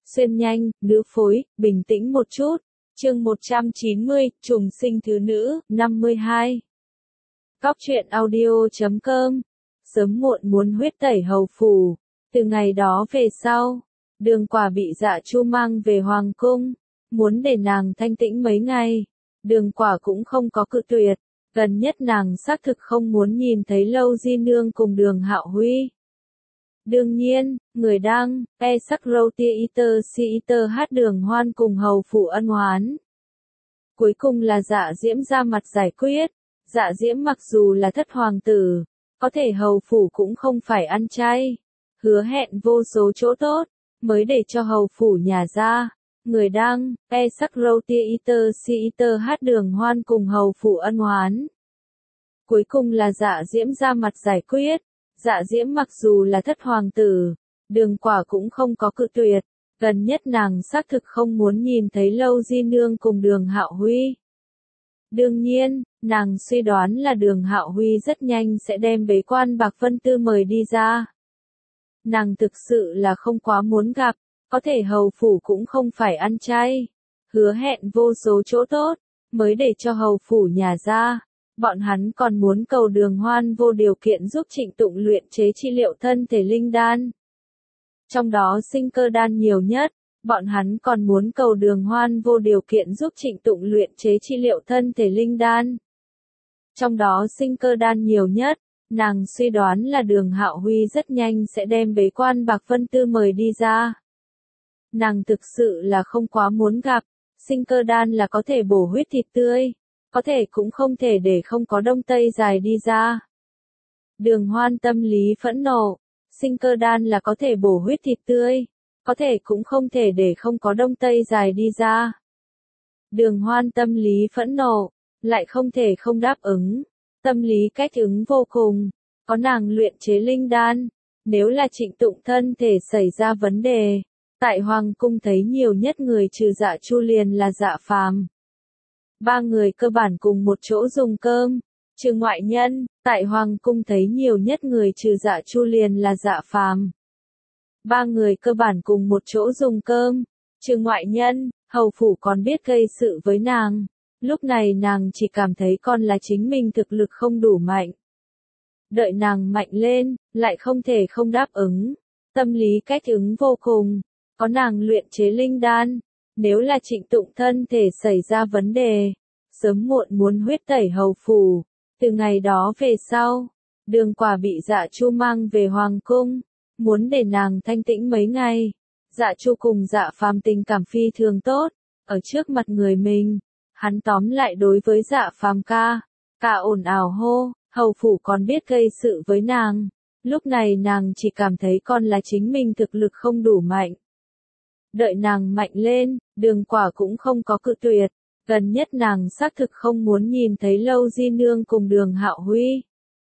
xuyên nhanh, nữ phối, bình tĩnh một chút. Chương 190, trùng sinh thứ nữ, 52. Cóc truyện audio.com. Sớm muộn muốn huyết tẩy hầu phủ. Từ ngày đó về sau, Đường Quả bị Dạ Chu mang về hoàng cung, muốn để nàng thanh tĩnh mấy ngày. Đường Quả cũng không có cự tuyệt, gần nhất nàng xác thực không muốn nhìn thấy Lâu Di Nương cùng Đường Hạo Huy. Đương nhiên, người đang, sắc râu tia iter si iter hát Đường Hoan cùng hầu phủ ân oán. Cuối cùng là Dạ Diễm ra mặt giải quyết. Dạ Diễm mặc dù là thất hoàng tử, có thể hầu phủ cũng không phải ăn chay, hứa hẹn vô số chỗ tốt, mới để cho hầu phủ nhà ra. Người đang, sắc râu tia iter si iter hát Đường Hoan cùng hầu phủ ân oán. Cuối cùng là Dạ Diễm ra mặt giải quyết. Dạ Diễm mặc dù là thất hoàng tử, Đường Quả cũng không có cự tuyệt, gần nhất nàng xác thực không muốn nhìn thấy Lâu Di Nương cùng Đường Hạo Huy. Đương nhiên, nàng suy đoán là Đường Hạo Huy rất nhanh sẽ đem bế quan Bạc Vân Tư mời đi ra. Nàng thực sự là không quá muốn gặp, có thể hầu phủ cũng không phải ăn chay, hứa hẹn vô số chỗ tốt, mới để cho hầu phủ nhà ra. Bọn hắn còn muốn cầu Đường Hoan vô điều kiện giúp Trịnh Tụng luyện chế trị liệu thân thể linh đan. Trong đó sinh cơ đan nhiều nhất, bọn hắn còn muốn cầu Đường Hoan vô điều kiện giúp Trịnh Tụng luyện chế trị liệu thân thể linh đan. Trong đó sinh cơ đan nhiều nhất, nàng suy đoán là Đường Hạo Huy rất nhanh sẽ đem bế quan Bạc Vân Tư mời đi ra. Nàng thực sự là không quá muốn gặp, sinh cơ đan là có thể bổ huyết thịt tươi, có thể cũng không thể để không có đông tây dài đi ra. Đường Hoan tâm lý phẫn nộ, sinh cơ đan là có thể bổ huyết thịt tươi, có thể cũng không thể để không có đông tây dài đi ra. Đường Hoan tâm lý phẫn nộ, lại không thể không đáp ứng, tâm lý cách ứng vô cùng, có nàng luyện chế linh đan, nếu là Trịnh Tụng thân thể xảy ra vấn đề, tại hoàng cung thấy nhiều nhất người trừ Dạ Chu liền là Dạ Phàm. Ba người cơ bản cùng một chỗ dùng cơm, trừ ngoại nhân, tại hoàng cung thấy nhiều nhất người trừ Dạ Chu liền là Dạ Phàm. Ba người cơ bản cùng một chỗ dùng cơm, trừ ngoại nhân, hầu phủ còn biết gây sự với nàng. Lúc này nàng chỉ cảm thấy con là chính mình thực lực không đủ mạnh. Đợi nàng mạnh lên, lại không thể không đáp ứng. Tâm lý cách ứng vô cùng, có nàng luyện chế linh đan. Nếu là Trịnh Tụng thân thể xảy ra vấn đề, sớm muộn muốn huyết tẩy hầu phủ. Từ ngày đó về sau, Đường Quả bị Dạ Chu mang về hoàng cung, muốn để nàng thanh tĩnh mấy ngày. Dạ Chu cùng Dạ Phàm tình cảm phi thường tốt, ở trước mặt người mình, hắn tóm lại đối với Dạ Phàm ca ồn ào hô, hầu phủ còn biết gây sự với nàng. Lúc này nàng chỉ cảm thấy con là chính mình thực lực không đủ mạnh. Đợi nàng mạnh lên, Đường Quả cũng không có cự tuyệt, gần nhất nàng xác thực không muốn nhìn thấy Lâu Di Nương cùng Đường Hạo Huy.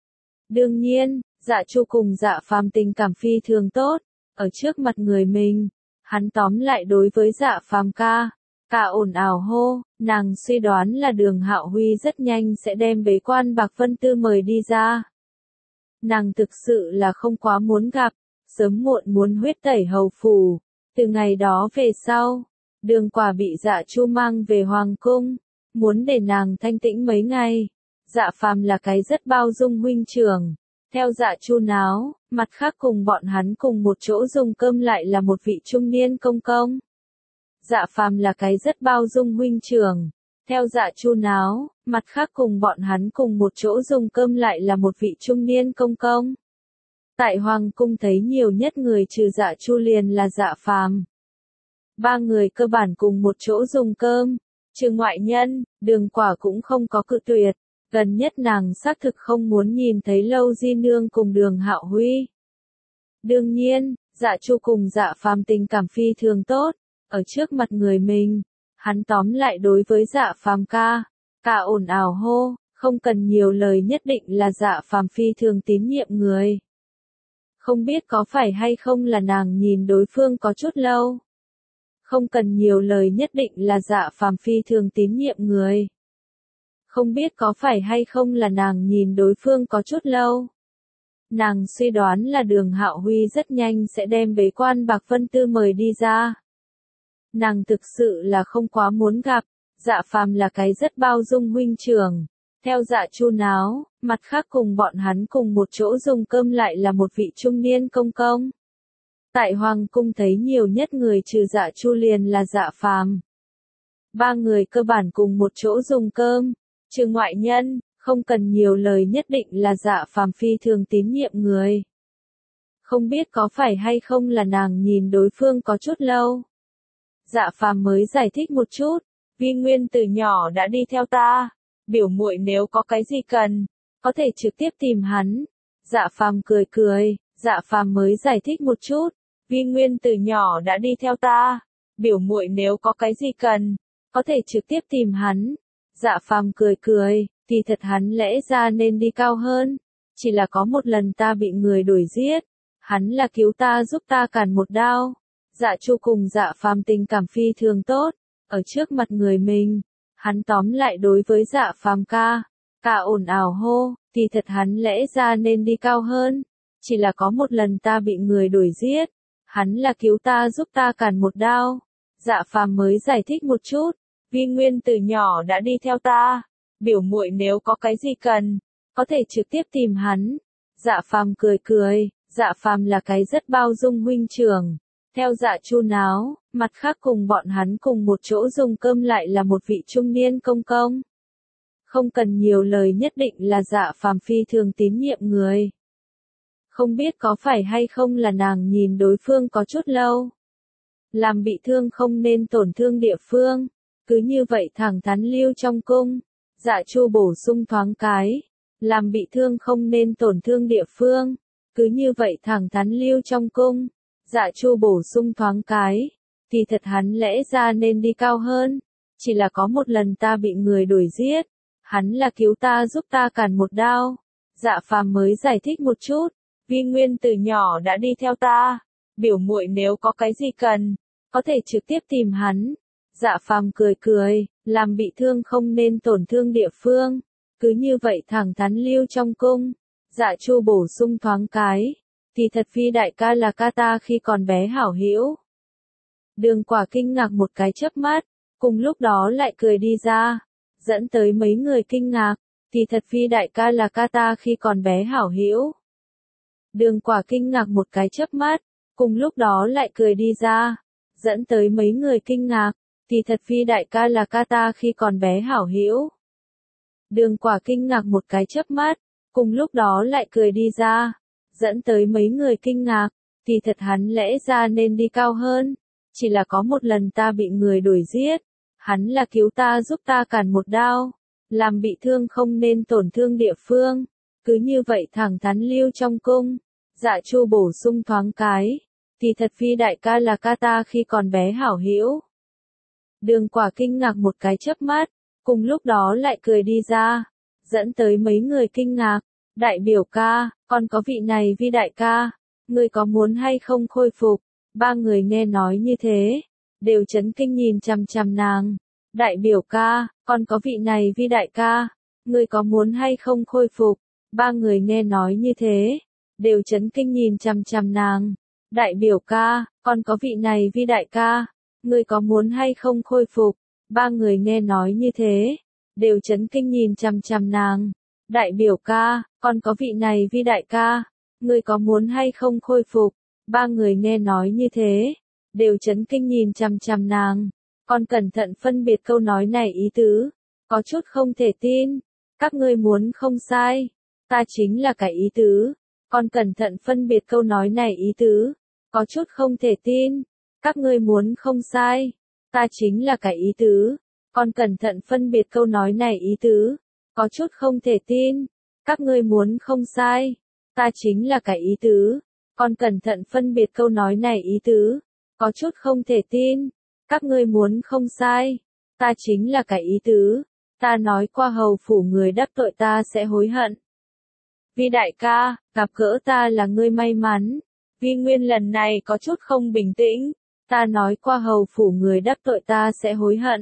Đương nhiên, Dạ Chu cùng Dạ Phàm tình cảm phi thường tốt, ở trước mặt người mình, hắn tóm lại đối với Dạ Phàm ca ồn ào hô, nàng suy đoán là Đường Hạo Huy rất nhanh sẽ đem bế quan Bạc Vân Tư mời đi ra. Nàng thực sự là không quá muốn gặp, sớm muộn muốn huyết tẩy hầu phủ. Từ ngày đó về sau, Đường Quả bị Dạ Chu mang về hoàng cung, muốn để nàng thanh tĩnh mấy ngày. Dạ Phàm là cái rất bao dung huynh trưởng, theo Dạ Chu náo, mặt khác cùng bọn hắn cùng một chỗ dùng cơm lại là một vị trung niên công công. Dạ Phàm là cái rất bao dung huynh trưởng, theo Dạ Chu náo, mặt khác cùng bọn hắn cùng một chỗ dùng cơm lại là một vị trung niên công công. Tại hoàng cung thấy nhiều nhất người trừ Dạ Chu liền là Dạ Phàm. Ba người cơ bản cùng một chỗ dùng cơm, trừ ngoại nhân, Đường Quả cũng không có cự tuyệt, gần nhất nàng xác thực không muốn nhìn thấy Lâu Di Nương cùng Đường Hạo Huy. Đương nhiên, Dạ Chu cùng Dạ Phàm tình cảm phi thường tốt, ở trước mặt người mình, hắn tóm lại đối với Dạ Phàm ca ồn ào hô, không cần nhiều lời nhất định là Dạ Phàm phi thường tín nhiệm người. Không biết có phải hay không là nàng nhìn đối phương có chút lâu. Không cần nhiều lời nhất định là Dạ Phàm phi thường tín nhiệm người. Không biết có phải hay không là nàng nhìn đối phương có chút lâu. Nàng suy đoán là Đường Hạo Huy rất nhanh sẽ đem bế quan Bạc Vân Tư mời đi ra. nàng thực sự là không quá muốn gặp. Dạ phàm là cái rất bao dung huynh trưởng. Theo Dạ Chu náo, mặt khác cùng bọn hắn cùng một chỗ dùng cơm lại là một vị trung niên công công. Tại Hoàng cung thấy nhiều nhất người trừ Dạ Chu liền là Dạ phàm. Ba người cơ bản cùng một chỗ dùng cơm, trừ ngoại nhân, không cần nhiều lời nhất định là Dạ phàm phi thường tín nhiệm người. Không biết có phải hay không là nàng nhìn đối phương có chút lâu. Dạ phàm mới giải thích một chút, Vi Nguyên từ nhỏ đã đi theo ta, biểu muội nếu có cái gì cần, có thể trực tiếp tìm hắn. Dạ phàm cười cười, Dạ phàm mới giải thích một chút, Vi Nguyên từ nhỏ đã đi theo ta, biểu muội nếu có cái gì cần, có thể trực tiếp tìm hắn. Dạ phàm cười cười, thì thật hắn lẽ ra nên đi cao hơn, chỉ là có một lần ta bị người đuổi giết, hắn là cứu ta giúp ta cản một đao. Dạ Chu cùng Dạ phàm tình cảm phi thường tốt, ở trước mặt người mình, hắn tóm lại đối với Dạ phàm ca ồn ào hô, thì thật hắn lẽ ra nên đi cao hơn, chỉ là có một lần ta bị người đuổi giết, hắn là cứu ta giúp ta cản một đao. Dạ phàm mới giải thích một chút, Vi Nguyên từ nhỏ đã đi theo ta, biểu muội nếu có cái gì cần, có thể trực tiếp tìm hắn. Dạ phàm cười cười, Dạ phàm là cái rất bao dung huynh trưởng. Theo Dạ Chu náo, mặt khác cùng bọn hắn cùng một chỗ dùng cơm lại là một vị trung niên công công. Không cần nhiều lời nhất định là Dạ phàm phi thường tín nhiệm người. Không biết có phải hay không là nàng nhìn đối phương có chút lâu. Làm bị thương không nên tổn thương địa phương, cứ như vậy thẳng thắn lưu trong cung. Dạ Chu bổ sung thoáng cái, làm bị thương không nên tổn thương địa phương, cứ như vậy thẳng thắn lưu trong cung. Dạ Chu bổ sung thoáng cái, thì thật hắn lẽ ra nên đi cao hơn, chỉ là có một lần ta bị người đuổi giết, hắn là cứu ta giúp ta cản một đao. Dạ phàm mới giải thích một chút, Vi Nguyên từ nhỏ đã đi theo ta, biểu muội nếu có cái gì cần, có thể trực tiếp tìm hắn. Dạ phàm cười cười, làm bị thương không nên tổn thương địa phương, cứ như vậy thẳng thắn lưu trong cung. Dạ Chu bổ sung thoáng cái, thì thật Phi đại ca là ca ta khi còn bé hảo hữu. Đường Quả kinh ngạc một cái chớp mắt, cùng lúc đó lại cười đi ra, dẫn tới mấy người kinh ngạc, thì thật Phi đại ca là ca ta khi còn bé hảo hữu. Đường Quả kinh ngạc một cái chớp mắt, cùng lúc đó lại cười đi ra, dẫn tới mấy người kinh ngạc, thì thật Phi đại ca là ca ta khi còn bé hảo hữu. Đường Quả kinh ngạc một cái chớp mắt, cùng lúc đó lại cười đi ra, dẫn tới mấy người kinh ngạc, thì thật hắn lẽ ra nên đi cao hơn, chỉ là có một lần ta bị người đuổi giết, hắn là cứu ta giúp ta cản một đao, làm bị thương không nên tổn thương địa phương, cứ như vậy thẳng thắn lưu trong cung. Dạ Chu bổ sung thoáng cái, thì thật Phi đại ca là ca ta khi còn bé hảo hữu. Đường Quả kinh ngạc một cái chớp mắt, cùng lúc đó lại cười đi ra, dẫn tới mấy người kinh ngạc. Đại biểu ca, còn có vị này Vi đại ca, ngươi có muốn hay không khôi phục? Ba người nghe nói như thế, đều chấn kinh nhìn chằm chằm nàng. Đại biểu ca, còn có vị này Vi đại ca, ngươi có muốn hay không khôi phục? Ba người nghe nói như thế, đều chấn kinh nhìn chằm chằm nàng. Đại biểu ca, còn có vị này Vi đại ca, ngươi có muốn hay không khôi phục? Ba người nghe nói như thế, đều chấn kinh nhìn chằm chằm nàng. Đại biểu ca, còn có vị này Vi đại ca, ngươi có muốn hay không khôi phục? Ba người nghe nói như thế, đều chấn kinh nhìn chằm chằm nàng. Còn cẩn thận phân biệt câu nói này ý tứ, có chút không thể tin. Các ngươi muốn không sai, ta chính là cái ý tứ. Còn cẩn thận phân biệt câu nói này ý tứ, có chút không thể tin. Các ngươi muốn không sai, ta chính là cái ý tứ. Còn cẩn thận phân biệt câu nói này ý tứ, có chút không thể tin. Các ngươi muốn không sai, ta chính là cái ý tứ. Còn cẩn thận phân biệt câu nói này ý tứ, có chút không thể tin. Các ngươi muốn không sai, ta chính là cái ý tứ. Ta nói qua hầu phủ người đắc tội ta sẽ hối hận. Vi đại ca, gặp gỡ ta là ngươi may mắn. Vi Nguyên lần này có chút không bình tĩnh. Ta nói qua hầu phủ người đắc tội ta sẽ hối hận.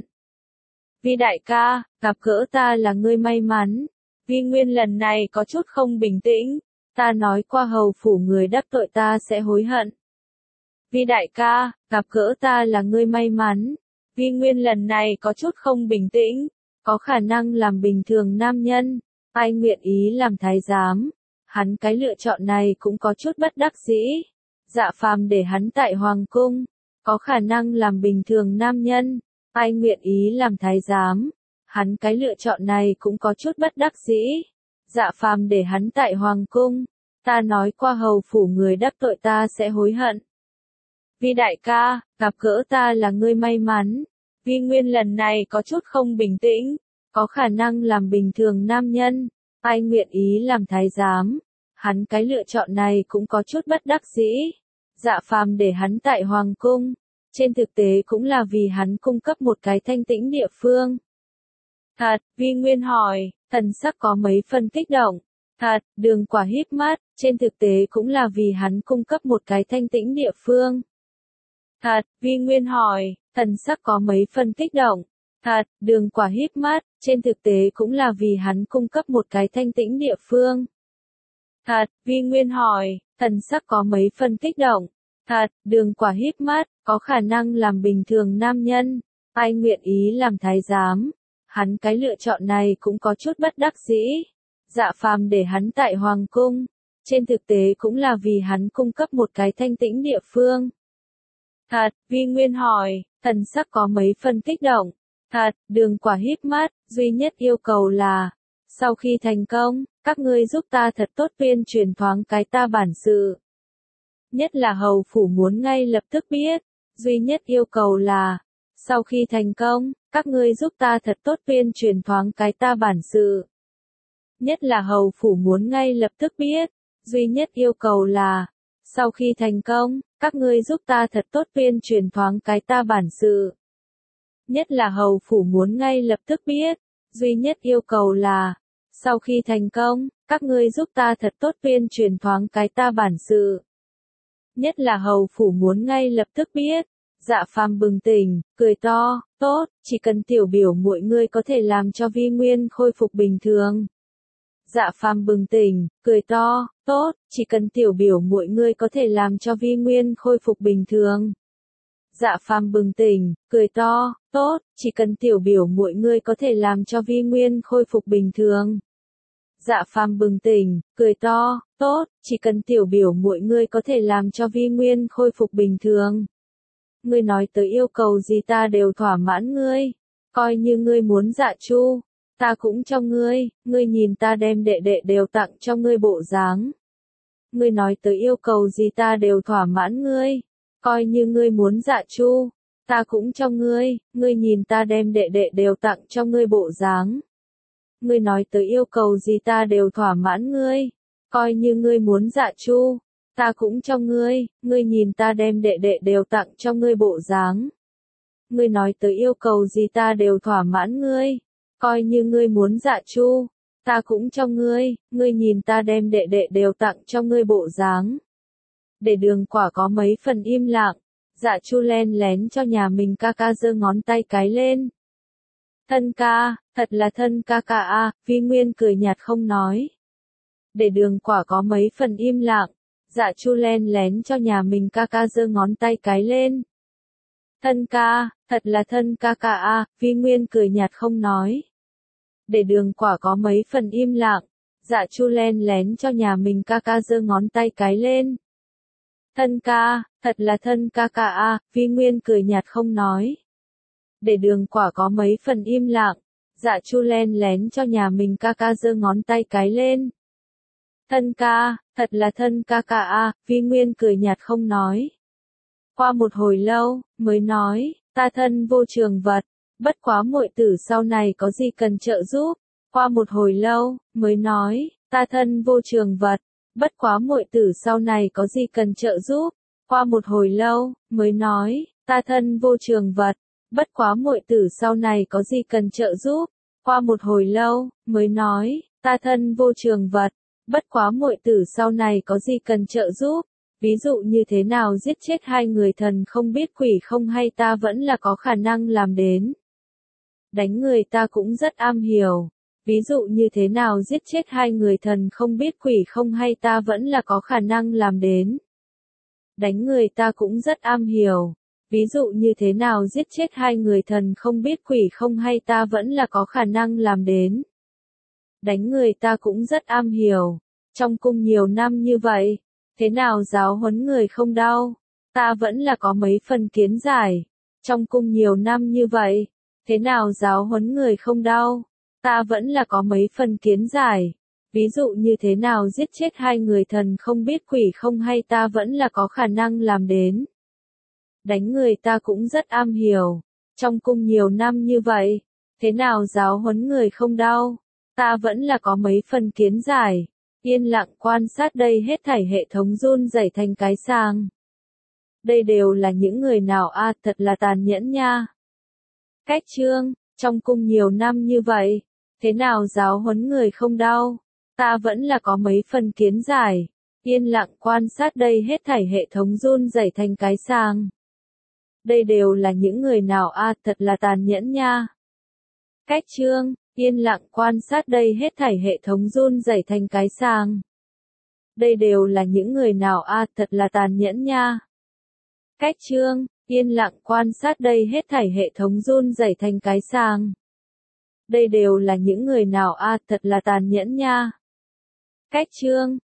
Vi đại ca, gặp gỡ ta là ngươi may mắn. Vi Nguyên lần này có chút không bình tĩnh. Ta nói qua hầu phủ người đắc tội ta sẽ hối hận. Vi đại ca, gặp gỡ ta là ngươi may mắn. Vi Nguyên lần này có chút không bình tĩnh, có khả năng làm bình thường nam nhân, ai nguyện ý làm thái giám. Hắn cái lựa chọn này cũng có chút bất đắc dĩ. Dạ phàm để hắn tại hoàng cung, có khả năng làm bình thường nam nhân, ai nguyện ý làm thái giám. Hắn cái lựa chọn này cũng có chút bất đắc dĩ. Dạ phàm để hắn tại hoàng cung, ta nói qua hầu phủ người đắc tội ta sẽ hối hận. Vi đại ca, gặp gỡ ta là ngươi may mắn. Vi Nguyên lần này có chút không bình tĩnh, có khả năng làm bình thường nam nhân, ai nguyện ý làm thái giám. Hắn cái lựa chọn này cũng có chút bất đắc dĩ. Dạ phàm để hắn tại hoàng cung, trên thực tế cũng là vì hắn cung cấp một cái thanh tĩnh địa phương. Thật, Vi Nguyên hỏi, thần sắc có mấy phần kích động. Thật, Đường Quả híp mắt, trên thực tế cũng là vì hắn cung cấp một cái thanh tĩnh địa phương. Thật, Vi Nguyên hỏi, thần sắc có mấy phần kích động. Thật, Đường Quả híp mắt, trên thực tế cũng là vì hắn cung cấp một cái thanh tĩnh địa phương. Thật, Vi Nguyên hỏi, thần sắc có mấy phần kích động. Thật, Đường Quả híp mắt, có khả năng làm bình thường nam nhân, ai nguyện ý làm thái giám. Hắn cái lựa chọn này cũng có chút bất đắc dĩ. Dạ phàm để hắn tại hoàng cung, trên thực tế cũng là vì hắn cung cấp một cái thanh tĩnh địa phương. Thật, Vi Nguyên hỏi, thần sắc có mấy phần kích động. Thật, Đường Quả híp mắt, duy nhất yêu cầu là, sau khi thành công, các ngươi giúp ta thật tốt tuyên truyền thoáng cái ta bản sự. Nhất là hầu phủ muốn ngay lập tức biết, duy nhất yêu cầu là, sau khi thành công, các ngươi giúp ta thật tốt tuyên truyền thoáng cái ta bản sự. Nhất là hầu phủ muốn ngay lập tức biết, duy nhất yêu cầu là, sau khi thành công, các ngươi giúp ta thật tốt tuyên truyền thoáng cái ta bản sự. Nhất là hầu phủ muốn ngay lập tức biết, duy nhất yêu cầu là, sau khi thành công, các ngươi giúp ta thật tốt tuyên truyền thoáng cái ta bản sự. Nhất là hầu phủ muốn ngay lập tức biết. Dạ phàm bừng tỉnh, cười to, tốt, chỉ cần tiểu biểu muội ngươi có thể làm cho Vi Nguyên khôi phục bình thường. Dạ phàm bừng tỉnh, cười to, tốt, chỉ cần tiểu biểu muội ngươi có thể làm cho Vi Nguyên khôi phục bình thường. Dạ phàm bừng tỉnh, cười to, tốt, chỉ cần tiểu biểu muội ngươi có thể làm cho Vi Nguyên khôi phục bình thường. Dạ phàm bừng tỉnh, cười to, tốt, chỉ cần tiểu biểu muội ngươi có thể làm cho Vi Nguyên khôi phục bình thường. Ngươi nói tới yêu cầu gì ta đều thỏa mãn ngươi, coi như ngươi muốn dạ chu, ta cũng cho ngươi nhìn ta đem đệ đệ đều tặng cho ngươi bộ dáng. Ngươi nói tới yêu cầu gì ta đều thỏa mãn ngươi, coi như ngươi muốn dạ chu, ta cũng cho ngươi nhìn ta đem đệ đệ đều tặng cho ngươi bộ dáng. Ngươi nói tới yêu cầu gì ta đều thỏa mãn ngươi, coi như ngươi muốn dạ chu, ta cũng cho ngươi nhìn ta đem đệ đệ đều tặng cho ngươi bộ dáng. Ngươi nói tới yêu cầu gì ta đều thỏa mãn ngươi, coi như ngươi muốn dạ chu, ta cũng cho ngươi nhìn ta đem đệ đệ đều tặng cho ngươi bộ dáng. Để Đường Quả có mấy phần im lặng, dạ chu len lén cho nhà mình ca ca giơ ngón tay cái lên. Thân ca, thật là thân ca ca a, Vi Nguyên cười nhạt không nói. Để Đường Quả có mấy phần im lặng, dạ chu len lén cho nhà mình ca ca giơ ngón tay cái lên. Thân ca, thật là thân ca ca a, Vi Nguyên cười nhạt không nói. Để Đường Quả có mấy phần im lặng, dạ chu len lén cho nhà mình ca ca giơ ngón tay cái lên. Thân ca, thật là thân ca ca a, Vi Nguyên cười nhạt không nói. Để Đường Quả có mấy phần im lặng, dạ chu len lén cho nhà mình ca ca giơ ngón tay cái lên. Thân ca, thật là thân ca ca a, Vi Nguyên cười nhạt không nói. Qua một hồi lâu, mới nói, ta thân vô trường vật, bất quá muội tử sau này có gì cần trợ giúp. Qua một hồi lâu, mới nói, ta thân vô trường vật, bất quá muội tử sau này có gì cần trợ giúp. Qua một hồi lâu, mới nói, ta thân vô trường vật, bất quá muội tử sau này có gì cần trợ giúp. Qua một hồi lâu, mới nói, ta thân vô trường vật, bất quá muội tử sau này có gì cần trợ giúp. Ví dụ như thế nào giết chết hai người thần không biết quỷ không hay ta vẫn là có khả năng làm đến. Đánh người ta cũng rất am hiểu. Ví dụ như thế nào giết chết hai người thần không biết quỷ không hay ta vẫn là có khả năng làm đến. Đánh người ta cũng rất am hiểu. Ví dụ như thế nào giết chết hai người thần không biết quỷ không hay ta vẫn là có khả năng làm đến. Đánh người ta cũng rất am hiểu. Trong cung nhiều năm như vậy, thế nào giáo huấn người không đau, ta vẫn là có mấy phần kiến giải. Trong cung nhiều năm như vậy, thế nào giáo huấn người không đau, ta vẫn là có mấy phần kiến giải. Ví dụ như thế nào giết chết hai người thần không biết quỷ không hay ta vẫn là có khả năng làm đến. Đánh người ta cũng rất am hiểu. Trong cung nhiều năm như vậy, thế nào giáo huấn người không đau, ta vẫn là có mấy phần kiến giải. Yên lặng quan sát đây hết thảy hệ thống run rẩy thành cái sàng. Đây đều là những người nào a thật là tàn nhẫn nha. Cách chương, trong cung nhiều năm như vậy, thế nào giáo huấn người không đau, ta vẫn là có mấy phần kiến giải. Yên lặng quan sát đây hết thảy hệ thống run rẩy thành cái sàng. Đây đều là những người nào a thật là tàn nhẫn nha. Cách chương, yên lặng quan sát đây hết thảy hệ thống run rẩy thành cái sàng. Đây đều là những người nào a thật là tàn nhẫn nha. Cách chương, yên lặng quan sát đây hết thảy hệ thống run rẩy thành cái sàng. Đây đều là những người nào a thật là tàn nhẫn nha. Cách chương,